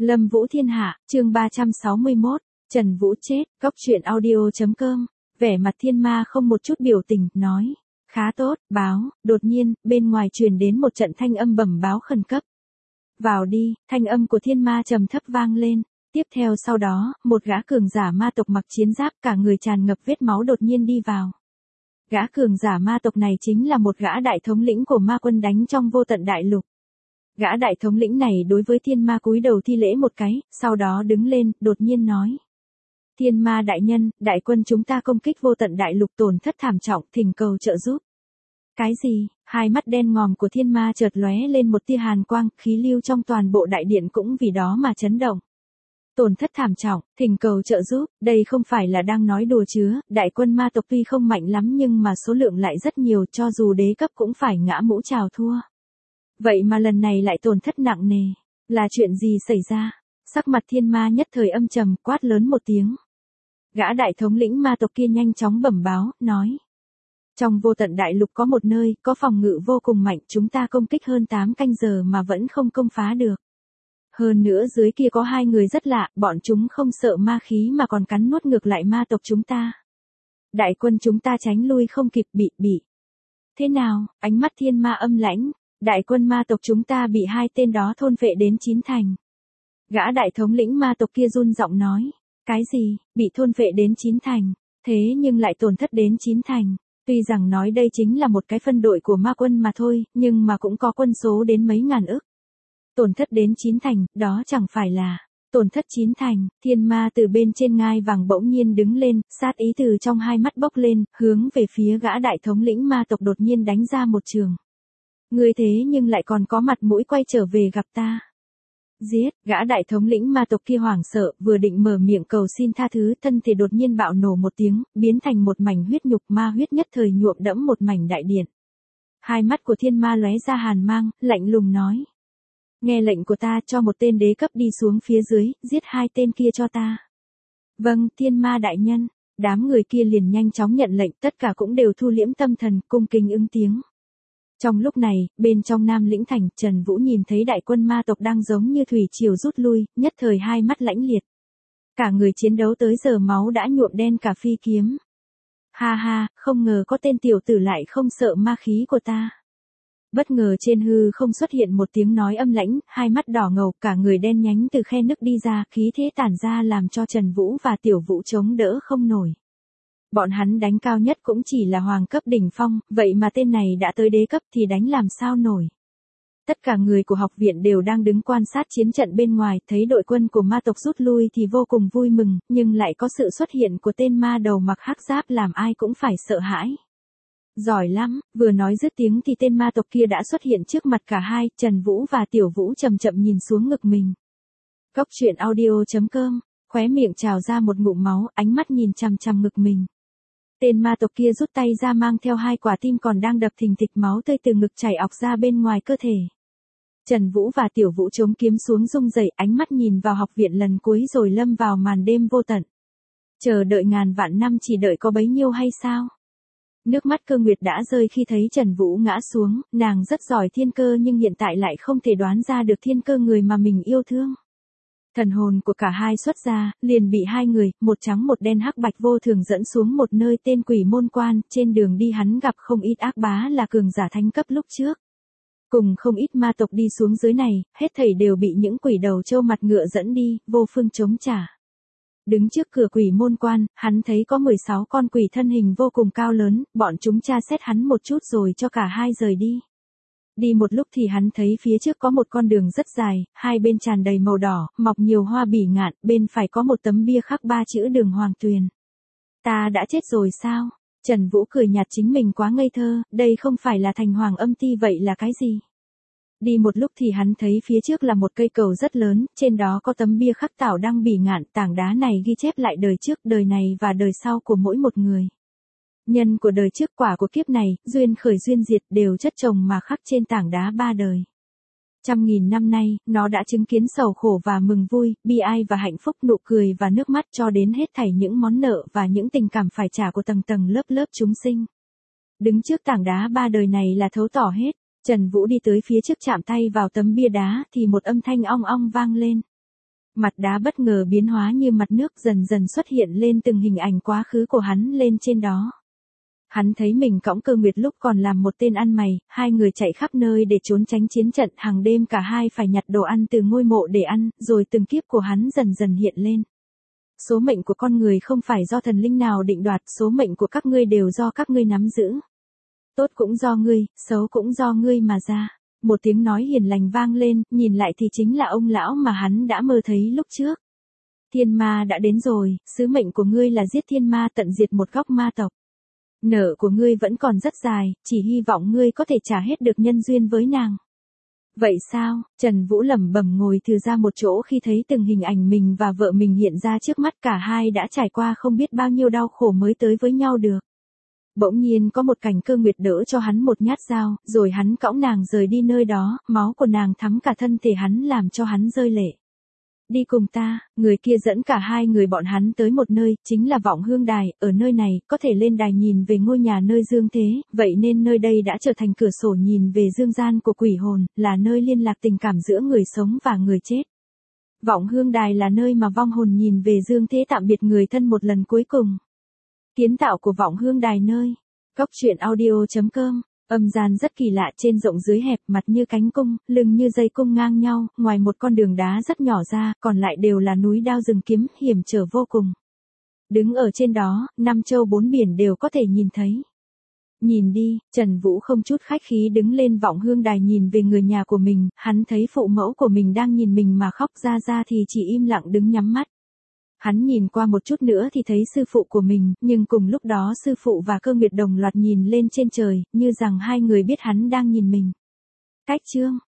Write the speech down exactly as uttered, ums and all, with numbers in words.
Lâm Vũ Thiên Hạ, chương ba trăm sáu mươi mốt, Trần Vũ chết, góc truyện audio.com, vẻ mặt Thiên Ma không một chút biểu tình, nói, khá tốt, báo, đột nhiên, bên ngoài truyền đến một trận thanh âm bẩm báo khẩn cấp. Vào đi, thanh âm của Thiên Ma trầm thấp vang lên, tiếp theo sau đó, một gã cường giả ma tộc mặc chiến giáp cả người tràn ngập vết máu đột nhiên đi vào. Gã cường giả ma tộc này chính là một gã đại thống lĩnh của ma quân đánh trong vô tận đại lục. Gã đại thống lĩnh này đối với Thiên Ma cúi đầu thi lễ một cái, sau đó đứng lên, đột nhiên nói. Thiên Ma đại nhân, đại quân chúng ta công kích vô tận đại lục tổn thất thảm trọng, thỉnh cầu trợ giúp. Cái gì? Hai mắt đen ngòm của Thiên Ma chợt lóe lên một tia hàn quang, khí lưu trong toàn bộ đại điện cũng vì đó mà chấn động. Tổn thất thảm trọng, thỉnh cầu trợ giúp, đây không phải là đang nói đùa chứ, đại quân ma tộc tuy không mạnh lắm nhưng mà số lượng lại rất nhiều, cho dù đế cấp cũng phải ngã mũ chào thua. Vậy mà lần này lại tổn thất nặng nề, là chuyện gì xảy ra? Sắc mặt Thiên Ma nhất thời âm trầm, quát lớn một tiếng. Gã đại thống lĩnh ma tộc kia nhanh chóng bẩm báo, nói. Trong vô tận đại lục có một nơi, có phòng ngự vô cùng mạnh, chúng ta công kích hơn tám canh giờ mà vẫn không công phá được. Hơn nữa dưới kia có hai người rất lạ, bọn chúng không sợ ma khí mà còn cắn nuốt ngược lại ma tộc chúng ta. Đại quân chúng ta tránh lui không kịp, bị, bị. Thế nào, ánh mắt Thiên Ma âm lãnh, đại quân ma tộc chúng ta bị hai tên đó thôn phệ đến chín thành. Gã đại thống lĩnh ma tộc kia run giọng nói, cái gì, bị thôn phệ đến chín thành, thế nhưng lại tổn thất đến chín thành. Tuy rằng nói đây chính là một cái phân đội của ma quân mà thôi, nhưng mà cũng có quân số đến mấy ngàn ức. Tổn thất đến chín thành, đó chẳng phải là tổn thất chín thành. Thiên Ma từ bên trên ngai vàng bỗng nhiên đứng lên, sát ý từ trong hai mắt bốc lên, hướng về phía gã đại thống lĩnh ma tộc đột nhiên đánh ra một trường. Ngươi thế nhưng lại còn có mặt mũi quay trở về gặp ta. Giết, gã đại thống lĩnh ma tộc kia hoảng sợ, vừa định mở miệng cầu xin tha thứ, thân thể đột nhiên bạo nổ một tiếng, biến thành một mảnh huyết nhục, ma huyết nhất thời nhuộm đẫm một mảnh đại điện. Hai mắt của Thiên Ma lóe ra hàn mang, lạnh lùng nói. Nghe lệnh của ta, cho một tên đế cấp đi xuống phía dưới, giết hai tên kia cho ta. Vâng, Thiên Ma đại nhân. Đám người kia liền nhanh chóng nhận lệnh, tất cả cũng đều thu liễm tâm thần, cung kính ứng tiếng. Trong lúc này, bên trong Nam Lĩnh Thành, Trần Vũ nhìn thấy đại quân ma tộc đang giống như thủy triều rút lui, nhất thời hai mắt lãnh liệt. Cả người chiến đấu tới giờ máu đã nhuộm đen cả phi kiếm. Ha ha, không ngờ có tên tiểu tử lại không sợ ma khí của ta. Bất ngờ trên hư không xuất hiện một tiếng nói âm lãnh, hai mắt đỏ ngầu, cả người đen nhánh từ khe nứt đi ra, khí thế tản ra làm cho Trần Vũ và Tiểu Vũ chống đỡ không nổi. Bọn hắn đánh cao nhất cũng chỉ là hoàng cấp đỉnh phong, vậy mà tên này đã tới đế cấp thì đánh làm sao nổi. Tất cả người của học viện đều đang đứng quan sát chiến trận bên ngoài, thấy đội quân của ma tộc rút lui thì vô cùng vui mừng, nhưng lại có sự xuất hiện của tên ma đầu mặc hắc giáp làm ai cũng phải sợ hãi. Giỏi lắm, vừa nói dứt tiếng thì tên ma tộc kia đã xuất hiện trước mặt cả hai, Trần Vũ và Tiểu Vũ chậm chậm nhìn xuống ngực mình. Góc truyện audio.com, khóe miệng trào ra một ngụm máu, ánh mắt nhìn chằm chằm ngực mình. Tên ma tộc kia rút tay ra mang theo hai quả tim còn đang đập thình thịch, máu tươi từ ngực chảy ọc ra bên ngoài cơ thể. Trần Vũ và Tiểu Vũ chống kiếm xuống rung rẩy, ánh mắt nhìn vào học viện lần cuối rồi lâm vào màn đêm vô tận. Chờ đợi ngàn vạn năm chỉ đợi có bấy nhiêu hay sao? Nước mắt Cơ Nguyệt đã rơi khi thấy Trần Vũ ngã xuống, nàng rất giỏi thiên cơ nhưng hiện tại lại không thể đoán ra được thiên cơ người mà mình yêu thương. Thần hồn của cả hai xuất ra, liền bị hai người, một trắng một đen hắc bạch vô thường dẫn xuống một nơi tên Quỷ Môn Quan, trên đường đi hắn gặp không ít ác bá là cường giả thánh cấp lúc trước. Cùng không ít ma tộc đi xuống dưới này, hết thảy đều bị những quỷ đầu trâu mặt ngựa dẫn đi, vô phương chống trả. Đứng trước cửa Quỷ Môn Quan, hắn thấy có mười sáu con quỷ thân hình vô cùng cao lớn, bọn chúng tra xét hắn một chút rồi cho cả hai rời đi. Đi một lúc thì hắn thấy phía trước có một con đường rất dài, hai bên tràn đầy màu đỏ, mọc nhiều hoa bỉ ngạn, bên phải có một tấm bia khắc ba chữ Đường Hoàng Tuyền. Ta đã chết rồi sao? Trần Vũ cười nhạt, chính mình quá ngây thơ, đây không phải là thành Hoàng Âm Ti vậy là cái gì? Đi một lúc thì hắn thấy phía trước là một cây cầu rất lớn, trên đó có tấm bia khắc tảo đăng bỉ ngạn, tảng đá này ghi chép lại đời trước, đời này và đời sau của mỗi một người. Nhân của đời trước, quả của kiếp này, duyên khởi duyên diệt đều chất chồng mà khắc trên tảng đá ba đời. Trăm nghìn năm nay, nó đã chứng kiến sầu khổ và mừng vui, bi ai và hạnh phúc, nụ cười và nước mắt cho đến hết thảy những món nợ và những tình cảm phải trả của tầng tầng lớp lớp chúng sinh. Đứng trước tảng đá ba đời này là thấu tỏ hết. Trần Vũ đi tới phía trước chạm tay vào tấm bia đá thì một âm thanh ong ong vang lên. Mặt đá bất ngờ biến hóa như mặt nước dần dần xuất hiện lên từng hình ảnh quá khứ của hắn lên trên đó. Hắn thấy mình cõng Cơ Nguyệt lúc còn làm một tên ăn mày, hai người chạy khắp nơi để trốn tránh chiến trận, hàng đêm cả hai phải nhặt đồ ăn từ ngôi mộ để ăn, rồi từng kiếp của hắn dần dần hiện lên. Số mệnh của con người không phải do thần linh nào định đoạt, số mệnh của các ngươi đều do các ngươi nắm giữ. Tốt cũng do ngươi, xấu cũng do ngươi mà ra. Một tiếng nói hiền lành vang lên, nhìn lại thì chính là ông lão mà hắn đã mơ thấy lúc trước. Thiên ma đã đến rồi, sứ mệnh của ngươi là giết thiên ma, tận diệt một góc ma tộc. Nợ của ngươi vẫn còn rất dài, chỉ hy vọng ngươi có thể trả hết được nhân duyên với nàng. Vậy sao? Trần Vũ lẩm bẩm ngồi thư ra một chỗ khi thấy từng hình ảnh mình và vợ mình hiện ra trước mắt, cả hai đã trải qua không biết bao nhiêu đau khổ mới tới với nhau được. Bỗng nhiên có một cảnh Cơ Nguyệt đỡ cho hắn một nhát dao, rồi hắn cõng nàng rời đi nơi đó, máu của nàng thấm cả thân thể hắn làm cho hắn rơi lệ. Đi cùng ta, người kia dẫn cả hai người bọn hắn tới một nơi, chính là Vọng Hương Đài, ở nơi này, có thể lên đài nhìn về ngôi nhà nơi dương thế, vậy nên nơi đây đã trở thành cửa sổ nhìn về dương gian của quỷ hồn, là nơi liên lạc tình cảm giữa người sống và người chết. Vọng Hương Đài là nơi mà vong hồn nhìn về dương thế tạm biệt người thân một lần cuối cùng. Kiến tạo của Vọng Hương Đài nơi Góc truyện audio chấm com. Âm gian rất kỳ lạ, trên rộng dưới hẹp, mặt như cánh cung, lưng như dây cung ngang nhau, ngoài một con đường đá rất nhỏ ra, còn lại đều là núi đao rừng kiếm, hiểm trở vô cùng. Đứng ở trên đó, năm châu bốn biển đều có thể nhìn thấy. Nhìn đi, Trần Vũ không chút khách khí đứng lên Vọng Hương Đài nhìn về người nhà của mình, hắn thấy phụ mẫu của mình đang nhìn mình mà khóc, ra ra thì chỉ im lặng đứng nhắm mắt. Hắn nhìn qua một chút nữa thì thấy sư phụ của mình, nhưng cùng lúc đó sư phụ và Cơ Nguyệt đồng loạt nhìn lên trên trời, như rằng hai người biết hắn đang nhìn mình. Cách chương